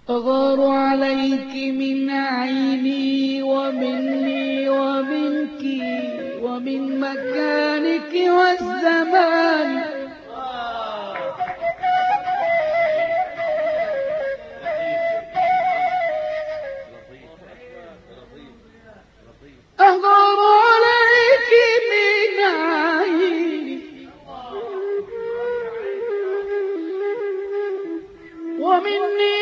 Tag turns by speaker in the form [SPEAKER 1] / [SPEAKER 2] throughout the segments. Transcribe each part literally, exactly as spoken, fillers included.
[SPEAKER 1] أغار عليك من عيني ومني ومنك ومن مكانك والزمان. أغار عليك من عيني ومني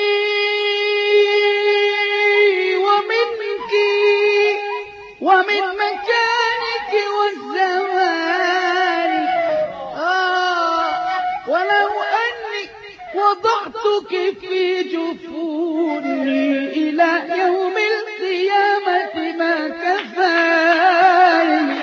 [SPEAKER 1] ومنك ومن مكانك والزمان. آه ولو أني وضعتك في جفوني إلى يوم القيامة ما كفاني.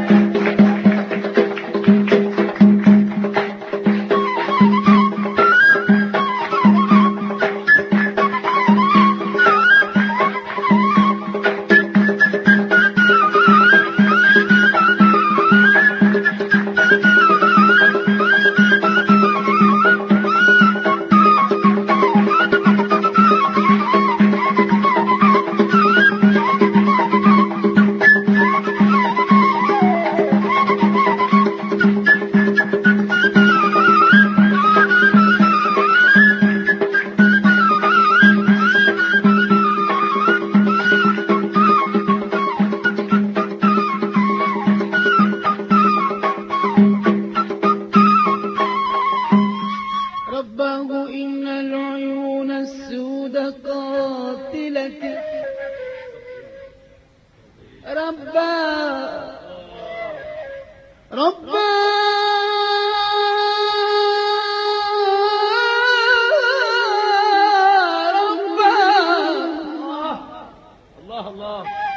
[SPEAKER 1] رباه إن العيون السود قاتلتي. ربا ربا ربا الله الله